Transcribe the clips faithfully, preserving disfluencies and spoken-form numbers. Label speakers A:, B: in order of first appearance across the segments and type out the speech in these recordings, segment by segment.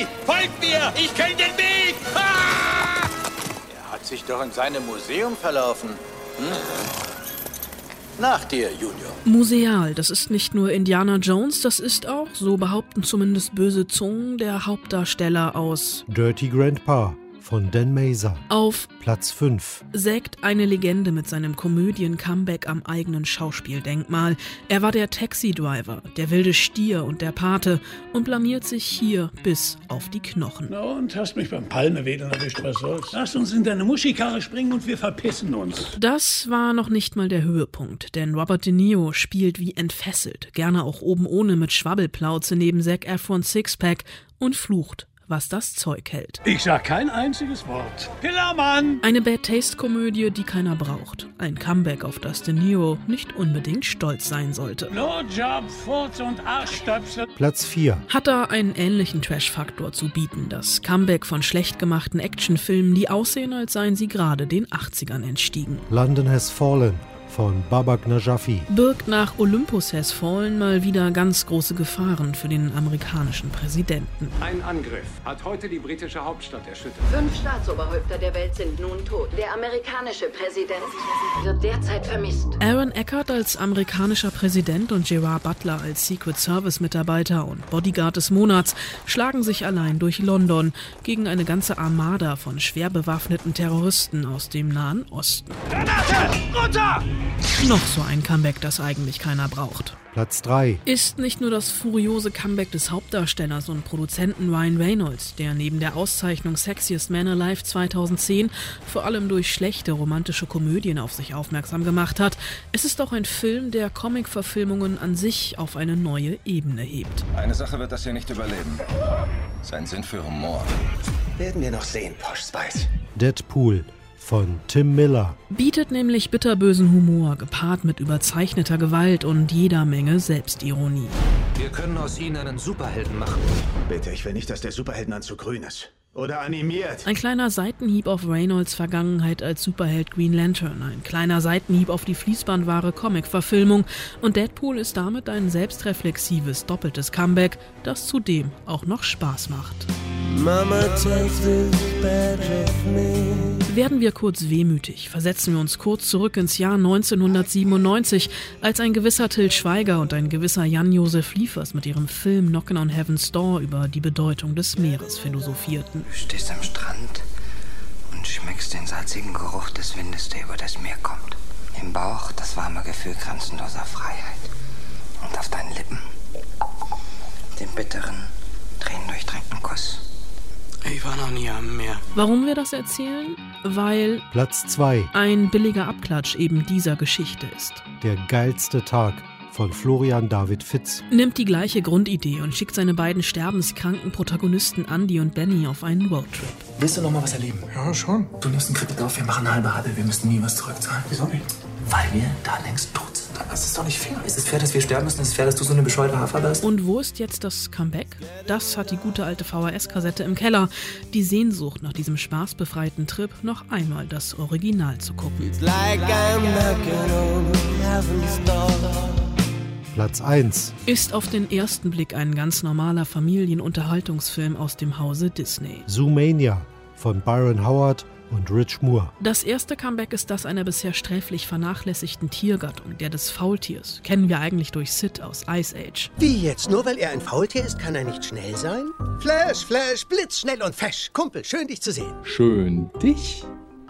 A: Hey, folgt mir! Ich kenne den Weg! Ah! Er hat sich doch in seinem Museum verlaufen. Hm? Nach dir, Junior.
B: Museal, das ist nicht nur Indiana Jones, das ist auch, so behaupten zumindest böse Zungen, der Hauptdarsteller aus
C: Dirty Grandpa von Dan Mazer.
B: Auf
C: Platz fünf.
B: Sägt eine Legende mit seinem Komödien-Comeback am eigenen Schauspieldenkmal. Er war der Taxi-Driver, der wilde Stier und der Pate und blamiert sich hier bis auf die Knochen.
D: Na und, hast mich beim Palmewedeln erwischt, was soll's? Lass uns in deine Muschikarre springen und wir verpissen uns.
B: Das war noch nicht mal der Höhepunkt, denn Robert De Niro spielt wie entfesselt, gerne auch oben ohne mit Schwabbelplauze neben Zac Efrons Sixpack und flucht, was das Zeug hält.
D: Ich sag kein einziges Wort. Pillermann!
B: Eine Bad-Taste-Komödie, die keiner braucht. Ein Comeback, auf das De Niro nicht unbedingt stolz sein sollte.
D: Blowjob, Furz und Arschstöpsel.
C: Platz vier.
B: Hat er einen ähnlichen Trash-Faktor zu bieten. Das Comeback von schlecht gemachten Actionfilmen, die aussehen, als seien sie gerade den achtzigern entstiegen.
C: London Has Fallen von Babak Najafi.
B: Birgt nach Olympus Has Fallen mal wieder ganz große Gefahren für den amerikanischen Präsidenten.
E: Ein Angriff hat heute die britische Hauptstadt erschüttert.
F: Fünf Staatsoberhäupter der Welt sind nun tot. Der amerikanische Präsident wird derzeit vermisst.
B: Aaron Eckhart als amerikanischer Präsident und Gerard Butler als Secret Service Mitarbeiter und Bodyguard des Monats schlagen sich allein durch London gegen eine ganze Armada von schwer bewaffneten Terroristen aus dem Nahen Osten.
D: Granate! Runter!
B: Noch so ein Comeback, das eigentlich keiner braucht.
C: Platz drei.
B: Ist nicht nur das furiose Comeback des Hauptdarstellers und Produzenten Ryan Reynolds, der neben der Auszeichnung Sexiest Man Alive zweitausendzehn vor allem durch schlechte romantische Komödien auf sich aufmerksam gemacht hat. Es ist auch ein Film, der Comic-Verfilmungen an sich auf eine neue Ebene hebt.
G: Eine Sache wird das hier nicht überleben. Sein Sinn für Humor.
A: Werden wir noch sehen, Posh Spice.
C: Deadpool von Tim Miller.
B: Bietet nämlich bitterbösen Humor, gepaart mit überzeichneter Gewalt und jeder Menge Selbstironie.
H: Wir können aus ihnen einen Superhelden machen.
A: Bitte, ich will nicht, dass der Superheldenanzug grün ist. Oder animiert.
B: Ein kleiner Seitenhieb auf Reynolds Vergangenheit als Superheld Green Lantern, ein kleiner Seitenhieb auf die fließbandwahre Comic-Verfilmung und Deadpool ist damit ein selbstreflexives, doppeltes Comeback, das zudem auch noch Spaß macht.
I: Mama takes this bad with me.
B: Werden wir kurz wehmütig, versetzen wir uns kurz zurück ins Jahr neunzehnhundertsiebenundneunzig, als ein gewisser Till Schweiger und ein gewisser Jan-Josef Liefers mit ihrem Film Knockin' on Heaven's Door über die Bedeutung des Meeres philosophierten.
J: Du stehst am Strand und schmeckst den salzigen Geruch des Windes, der über das Meer kommt. Im Bauch das warme Gefühl grenzenloser Freiheit. Und auf deinen Lippen den bitteren, tränendurchtränkten Kuss.
H: Ich war noch nie am Meer.
B: Warum wir das erzählen? Weil
C: Platz zwei.
B: ein billiger Abklatsch eben dieser Geschichte ist.
C: Der geilste Tag von Florian David Fitz.
B: Nimmt die gleiche Grundidee und schickt seine beiden sterbenskranken Protagonisten Andy und Benny auf einen Roadtrip.
K: Willst du noch mal was erleben?
L: Ja, schon.
K: Du nimmst einen Kredit auf, wir machen halbe halbe, wir müssen nie was zurückzahlen.
L: Wieso nicht?
K: Weil wir da längst tot sind. Das ist doch nicht fair. Ist es fair, dass wir sterben müssen? Ist es fair, dass du so eine bescheuerte Hafer bist?
B: Und wo ist jetzt das Comeback? Das hat die gute alte V H S-Kassette im Keller. Die Sehnsucht nach diesem spaßbefreiten Trip, noch einmal das Original zu gucken.
I: It's like I'm knocking on heaven's door.
C: Platz eins.
B: Ist auf den ersten Blick ein ganz normaler Familienunterhaltungsfilm aus dem Hause Disney.
C: Zoomania von Byron Howard und Rich Moore.
B: Das erste Comeback ist das einer bisher sträflich vernachlässigten Tiergattung, der des Faultiers. Kennen wir eigentlich durch Sid aus Ice Age.
M: Wie jetzt? Nur weil er ein Faultier ist, kann er nicht schnell sein? Flash, Flash, blitzschnell und fesch. Kumpel, schön dich zu sehen.
N: Schön dich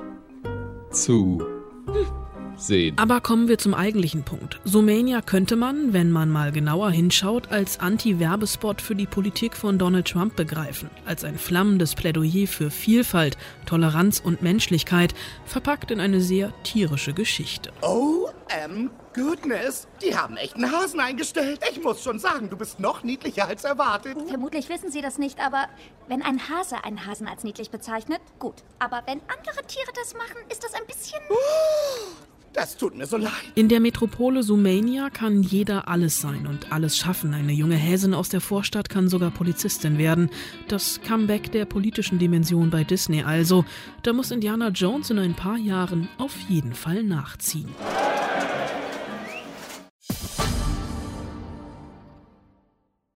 N: zu sehen.
B: Aber kommen wir zum eigentlichen Punkt. Zoomania könnte man, wenn man mal genauer hinschaut, als Anti-Werbespot für die Politik von Donald Trump begreifen. Als ein flammendes Plädoyer für Vielfalt, Toleranz und Menschlichkeit, verpackt in eine sehr tierische Geschichte.
O: Oh, ähm, goodness. Die haben echt einen Hasen eingestellt. Ich muss schon sagen, du bist noch niedlicher als erwartet.
P: Vermutlich wissen Sie das nicht, aber wenn ein Hase einen Hasen als niedlich bezeichnet, gut. Aber wenn andere Tiere das machen, ist das ein bisschen...
O: Das tut mir so leid.
B: In der Metropole Zoomania kann jeder alles sein und alles schaffen. Eine junge Häsin aus der Vorstadt kann sogar Polizistin werden. Das Comeback der politischen Dimension bei Disney also. Da muss Indiana Jones in ein paar Jahren auf jeden Fall nachziehen.